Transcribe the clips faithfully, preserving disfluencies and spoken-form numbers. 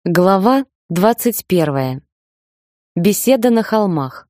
Глава двадцать первая. Беседа на холмах.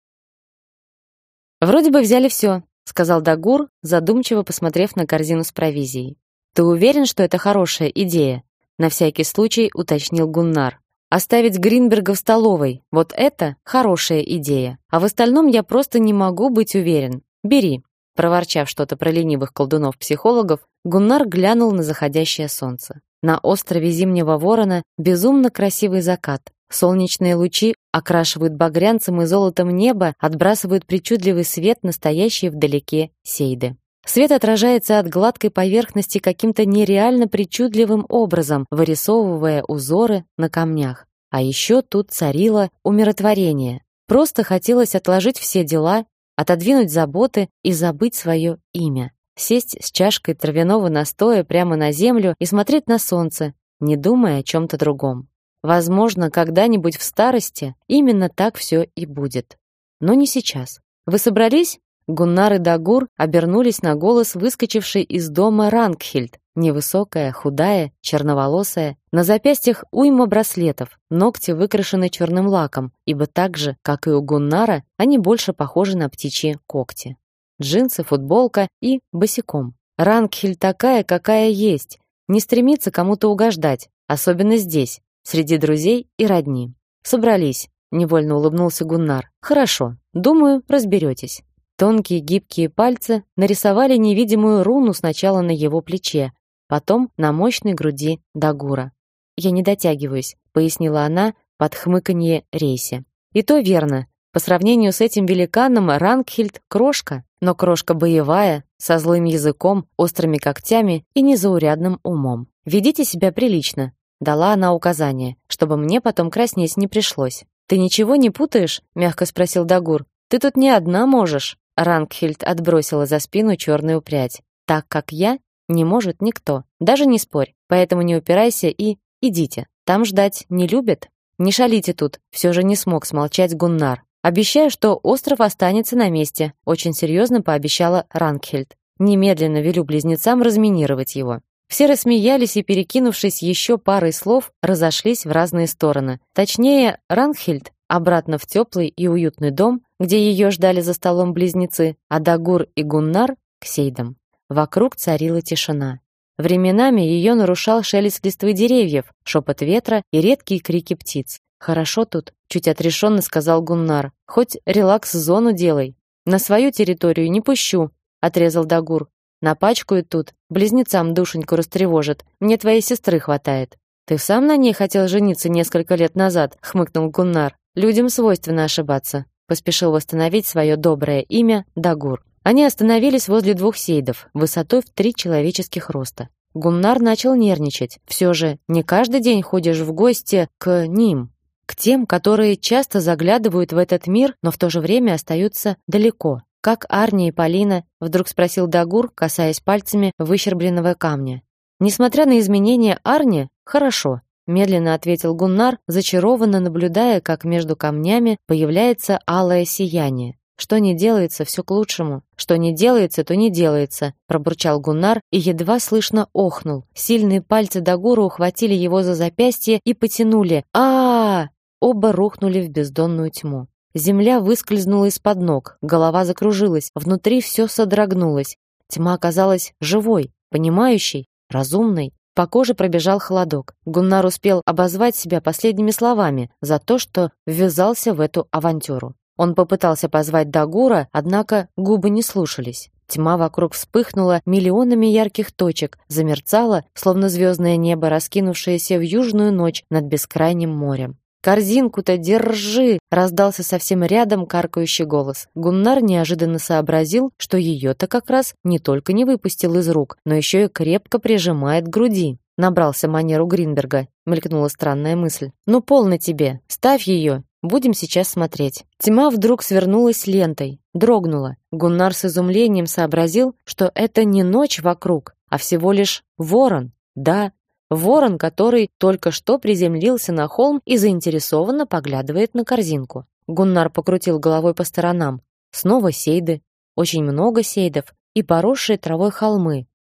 Вроде бы взяли все, сказал Дагур, задумчиво посмотрев на корзину с провизией. Ты уверен, что это хорошая идея? На всякий случай уточнил Гуннар. Оставить Гринберга в столовой. Вот это хорошая идея. А в остальном я просто не могу быть уверен. Бери. Проворчав что-то про ленивых колдунов-психологов, Гуннар глянул на заходящее солнце. На острове Зимнего Ворона безумно красивый закат. Солнечные лучи окрашивают багрянцем и золотом небо, отбрасывают причудливый свет настоящей вдалеке Сейды. Свет отражается от гладкой поверхности каким-то нереально причудливым образом, вырисовывая узоры на камнях. А еще тут царило умиротворение. Просто хотелось отложить все дела, отодвинуть заботы и забыть свое имя. Сесть с чашкой травяного настоя прямо на землю и смотреть на солнце, не думая о чем-то другом. Возможно, когда-нибудь в старости именно так все и будет. Но не сейчас. Вы собрались? Гуннар и Дагур обернулись на голос выскочившей из дома Рангхильд, невысокая, худая, черноволосая, на запястьях уйма браслетов, ногти выкрашены черным лаком, ибо так же, как и у Гуннара, они больше похожи на птичьи когти. Джинсы, футболка и босиком. Рангхильд такая, какая есть, не стремится кому-то угождать, особенно здесь, среди друзей и родни. Собрались, невольно улыбнулся Гуннар. Хорошо, думаю, разберетесь. Тонкие гибкие пальцы нарисовали невидимую руну сначала на его плече, потом на мощной груди Дагура. Я не дотягиваюсь, пояснила она под хмыканье Рейси. И то верно. По сравнению с этим великаном Рангхильд крошка, но крошка боевая, со злым языком, острыми когтями и незаурядным умом. Ведите себя прилично, дала она указание, чтобы мне потом краснеть не пришлось. Ты ничего не путаешь? Мягко спросил Дагур. Ты тут не одна можешь. Рангхильд отбросила за спину черную прядь. Так как я, не может никто. Даже не спорь. Поэтому не упирайся и идите. Там ждать не любят. Не шалите тут. Все же не смог смолчать Гуннар. Обещаю, что остров останется на месте, очень серьезно пообещала Рангхильд. Немедленно велю близнецам разминировать его. Все рассмеялись и, перекинувшись еще парой слов, разошлись в разные стороны. Точнее, Рангхильд обратно в теплый и уютный дом, где ее ждали за столом близнецы, а Дагур и Гуннар к Сейдам. Вокруг царила тишина. Временами ее нарушал шелест листвы деревьев, шепот ветра и редкие крики птиц. Хорошо тут, чуть отрешенно сказал Гуннар. Хоть релакс-зону делай. На свою территорию не пущу, отрезал Дагур. Напачкают тут, близнецам душеньку растревожат. Мне твоей сестры хватает. Ты сам на ней хотел жениться несколько лет назад, хмыкнул Гуннар. Людям свойственно ошибаться, поспешил восстановить свое доброе имя Дагур. Они остановились возле двух сейдов, высотой в три человеческих роста. Гуннар начал нервничать. Все же не каждый день ходишь в гости к ним. К тем, которые часто заглядывают в этот мир, но в то же время остаются далеко. Как Арни и Полина, вдруг спросил Дагур, касаясь пальцами выщербленного камня. Несмотря на изменения Арни, хорошо, медленно ответил Гуннар, зачарованно наблюдая, как между камнями появляется алое сияние. Что не делается, все к лучшему. Что не делается, то не делается, пробурчал Гуннар и едва слышно охнул. Сильные пальцы Дагура ухватили его за запястье и потянули. А-а-а! Оба рухнули в бездонную тьму. Земля выскользнула из-под ног, голова закружилась, внутри все содрогнулось. Тьма оказалась живой, понимающей, разумной. По коже пробежал холодок. Гуннар успел обозвать себя последними словами за то, что ввязался в эту авантюру. Он попытался позвать Дагура, однако губы не слушались. Тьма вокруг вспыхнула миллионами ярких точек, замерцала, словно звездное небо, раскинувшееся в южную ночь над бескрайним морем. «Корзинку-то держи!» — раздался совсем рядом каркающий голос. Гуннар неожиданно сообразил, что ее-то как раз не только не выпустил из рук, но еще и крепко прижимает к груди. Набрался манеру Гринберга, мелькнула странная мысль. «Ну, полно тебе! Ставь ее! Будем сейчас смотреть». Тьма вдруг свернулась лентой, дрогнула. Гуннар с изумлением сообразил, что это не ночь вокруг, а всего лишь ворон. Да, ворон, который только что приземлился на холм и заинтересованно поглядывает на корзинку. Гуннар покрутил головой по сторонам. Снова сейды, очень много сейдов и поросшие травой холмы.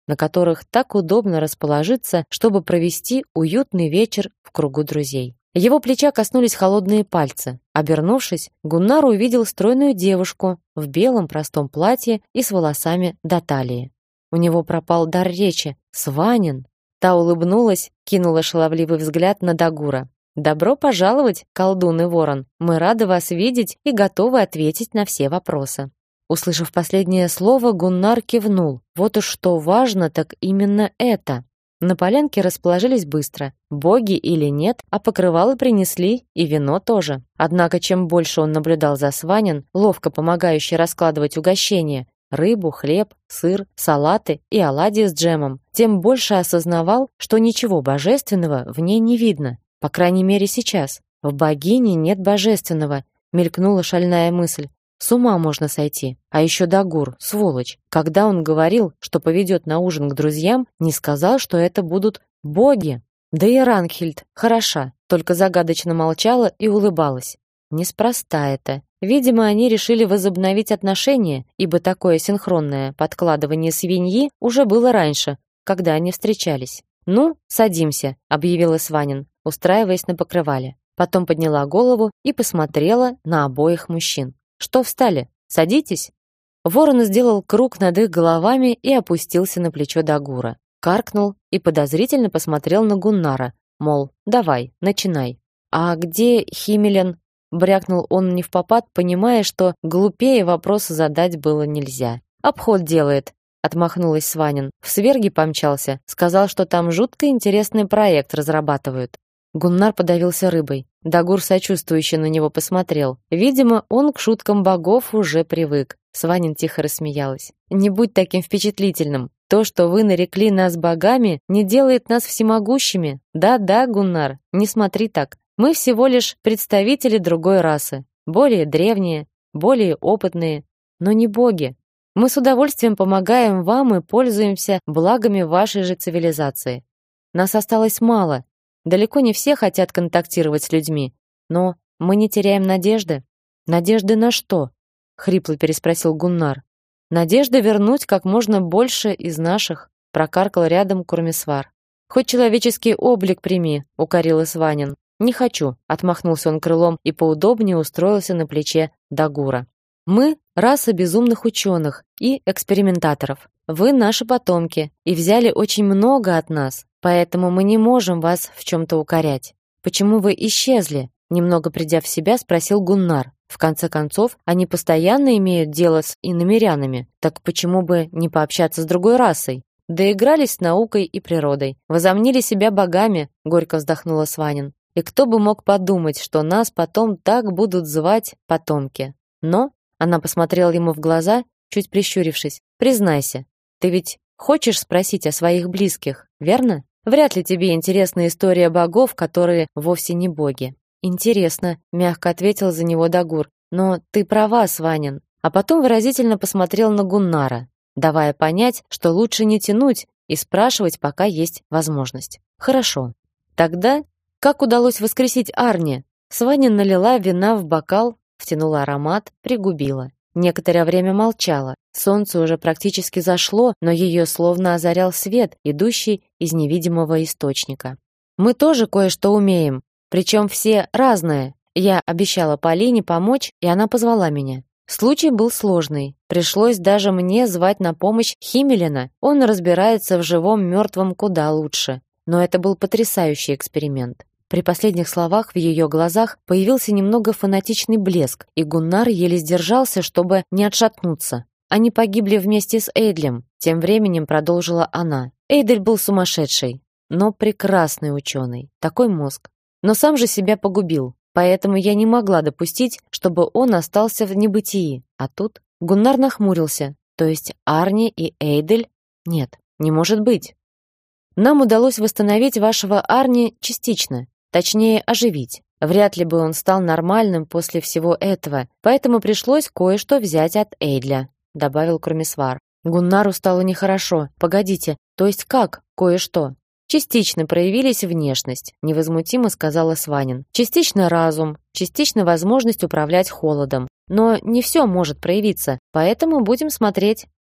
на которых так удобно расположиться, чтобы провести уютный вечер в кругу друзей. Его плеча коснулись холодные пальцы. Обернувшись, Гуннар увидел стройную девушку в белом простом платье и с волосами до талии. У него пропал дар речи. «Сванин!» Та улыбнулась, кинула шаловливый взгляд на Дагура. «Добро пожаловать, колдун и ворон! Мы рады вас видеть и готовы ответить на все вопросы». Услышав последнее слово, Гуннар кивнул. Вот уж что важно, так именно это. На полянке расположились быстро. Боги или нет, а покрывало принесли, и вино тоже. Однако, чем больше он наблюдал за Сванин, ловко помогающий раскладывать угощения, рыбу, хлеб, сыр, салаты и оладьи с джемом, тем больше осознавал, что ничего божественного в ней не видно. По крайней мере, сейчас. В богине нет божественного, мелькнула шальная мысль. С ума можно сойти. А еще Дагур, сволочь. Когда он говорил, что поведет на ужин к друзьям, не сказал, что это будут боги. Да и Рангхильд хороша, только загадочно молчала и улыбалась. Неспроста это. Видимо, они решили возобновить отношения, ибо такое синхронное подкладывание свиньи уже было раньше, когда они встречались. «Ну, садимся», — объявила Сванин, устраиваясь на покрывале. Потом подняла голову и посмотрела на обоих мужчин. «Что встали? Садитесь!» Ворон сделал круг над их головами и опустился на плечо Дагура. Каркнул и подозрительно посмотрел на Гуннара, мол, давай, начинай. «А где Химелен?» — брякнул он невпопад, понимая, что глупее вопроса задать было нельзя. «Обход делает», — отмахнулась Сванин. «В Сверги помчался, сказал, что там жутко интересный проект разрабатывают». Гуннар подавился рыбой. Дагур сочувствующе на него посмотрел. Видимо, он к шуткам богов уже привык. Сванин тихо рассмеялась. «Не будь таким впечатлительным. То, что вы нарекли нас богами, не делает нас всемогущими. Да-да, Гуннар, не смотри так. Мы всего лишь представители другой расы. Более древние, более опытные, но не боги. Мы с удовольствием помогаем вам и пользуемся благами вашей же цивилизации. Нас осталось мало. Далеко не все хотят контактировать с людьми, но мы не теряем надежды». «Надежды на что?» — хрипло переспросил Гуннар. «Надежда вернуть как можно больше из наших», — прокаркал рядом Курмисвар. «Хоть человеческий облик прими», — укорил Сванин. «Не хочу», — отмахнулся он крылом и поудобнее устроился на плече Дагура. «Мы — раса безумных ученых и экспериментаторов. Вы наши потомки и взяли очень много от нас. Поэтому мы не можем вас в чем-то укорять. Почему вы исчезли?» Немного придя в себя, спросил Гуннар. В конце концов, они постоянно имеют дело с иномирянами. Так почему бы не пообщаться с другой расой? Доигрались с наукой и природой. Возомнили себя богами, горько вздохнула Сванин. И кто бы мог подумать, что нас потом так будут звать потомки. Но, она посмотрела ему в глаза, чуть прищурившись, признайся, ты ведь хочешь спросить о своих близких, верно? Вряд ли тебе интересна история богов, которые вовсе не боги. Интересно, мягко ответил за него Дагур. Но ты права, Сванин. А потом выразительно посмотрел на Гуннара, давая понять, что лучше не тянуть и спрашивать, пока есть возможность. Хорошо. Тогда как удалось воскресить Арни? Сванин налила вина в бокал, втянула аромат, пригубила. Некоторое время молчала. Солнце уже практически зашло, но ее словно озарял свет, идущий из невидимого источника. «Мы тоже кое-что умеем, причем все разное. Я обещала Полине помочь, и она позвала меня. Случай был сложный. Пришлось даже мне звать на помощь Химелена. Он разбирается в живом мертвом куда лучше. Но это был потрясающий эксперимент». При последних словах в ее глазах появился немного фанатичный блеск, и Гуннар еле сдержался, чтобы не отшатнуться. Они погибли вместе с Эйдлем, тем временем продолжила она. Эйдель был сумасшедший, но прекрасный ученый, такой мозг. Но сам же себя погубил, поэтому я не могла допустить, чтобы он остался в небытии. А тут Гуннар нахмурился, то есть Арни и Эйдель? Нет, не может быть. Нам удалось восстановить вашего Арни частично. Точнее, оживить. Вряд ли бы он стал нормальным после всего этого, поэтому пришлось кое-что взять от Эйдля, добавил Курмисвар. Гуннару стало нехорошо. Погодите, то есть как кое-что? Частично проявились внешность, невозмутимо сказала Сванин. Частично разум, частично возможность управлять холодом. Но не все может проявиться, поэтому будем смотреть.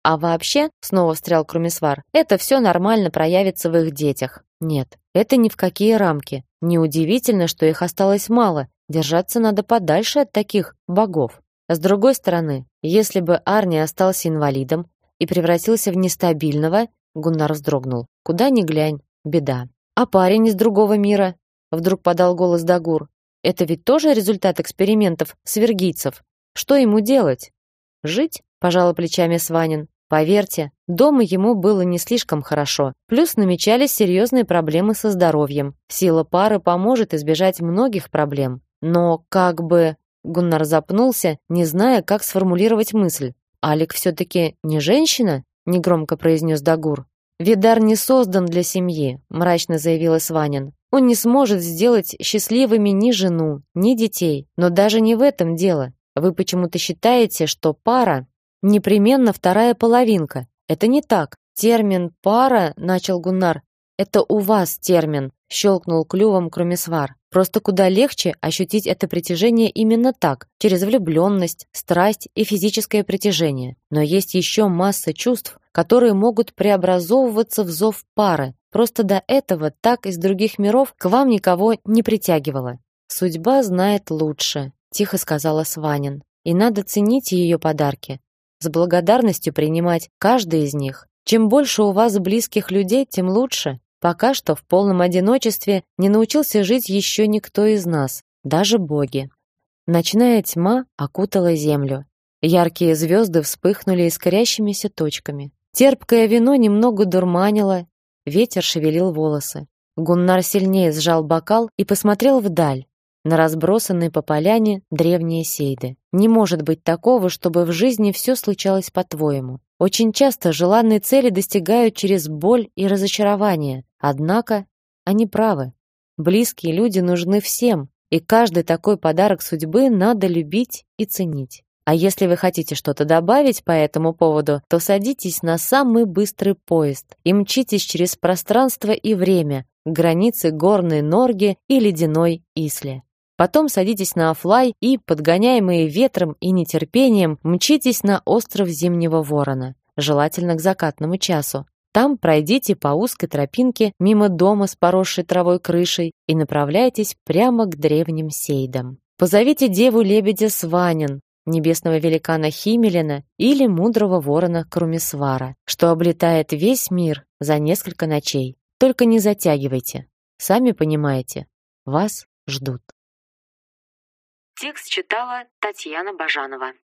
А вообще, снова встрял Крумисвар, это все нормально проявится в их детях. Нет, это ни в какие рамки. Неудивительно, что их осталось мало. Держаться надо подальше от таких богов. А с другой стороны, если бы Арни остался инвалидом и превратился в нестабильного, Гуннар вздрогнул. Куда ни глянь, беда. А парень из другого мира? Вдруг подал голос Дагур. Это ведь тоже результат экспериментов свергийцев. Что ему делать? Жить? Пожала плечами Сванин. Поверьте, дома ему было не слишком хорошо. Плюс намечались серьезные проблемы со здоровьем. Сила пары поможет избежать многих проблем. Но как бы... Гуннар запнулся, не зная, как сформулировать мысль. «Алик все-таки не женщина?» — негромко произнес Дагур. «Видар не создан для семьи», — мрачно заявила Сванин. «Он не сможет сделать счастливыми ни жену, ни детей. Но даже не в этом дело. Вы почему-то считаете, что пара непременно вторая половинка. Это не так. Термин «пара», — начал Гуннар. «Это у вас термин», — щелкнул клювом Крумисвар. «Просто куда легче ощутить это притяжение именно так, через влюбленность, страсть и физическое притяжение. Но есть еще масса чувств, которые могут преобразовываться в зов пары. Просто до этого так из других миров к вам никого не притягивало. Судьба знает лучше», — тихо сказала Сванин. «И надо ценить ее подарки, с благодарностью принимать каждый из них. Чем больше у вас близких людей, тем лучше. Пока что в полном одиночестве не научился жить еще никто из нас, даже боги». Ночная тьма окутала землю. Яркие звезды вспыхнули искрящимися точками. Терпкое вино немного дурманило, ветер шевелил волосы. Гуннар сильнее сжал бокал и посмотрел вдаль, на разбросанные по поляне древние сейды. Не может быть такого, чтобы в жизни все случалось по-твоему. Очень часто желанные цели достигают через боль и разочарование. Однако они правы. Близкие люди нужны всем, и каждый такой подарок судьбы надо любить и ценить. А если вы хотите что-то добавить по этому поводу, то садитесь на самый быстрый поезд и мчитесь через пространство и время к границе горной Норги и ледяной Исле. Потом садитесь на Афлай и, подгоняемые ветром и нетерпением, мчитесь на остров Зимнего Ворона, желательно к закатному часу. Там пройдите по узкой тропинке мимо дома с поросшей травой крышей и направляйтесь прямо к древним сейдам. Позовите деву-лебедя Сванин, небесного великана Химелина или мудрого ворона Крумисвара, что облетает весь мир за несколько ночей. Только не затягивайте. Сами понимаете, вас ждут. Текст читала Татьяна Бажанова.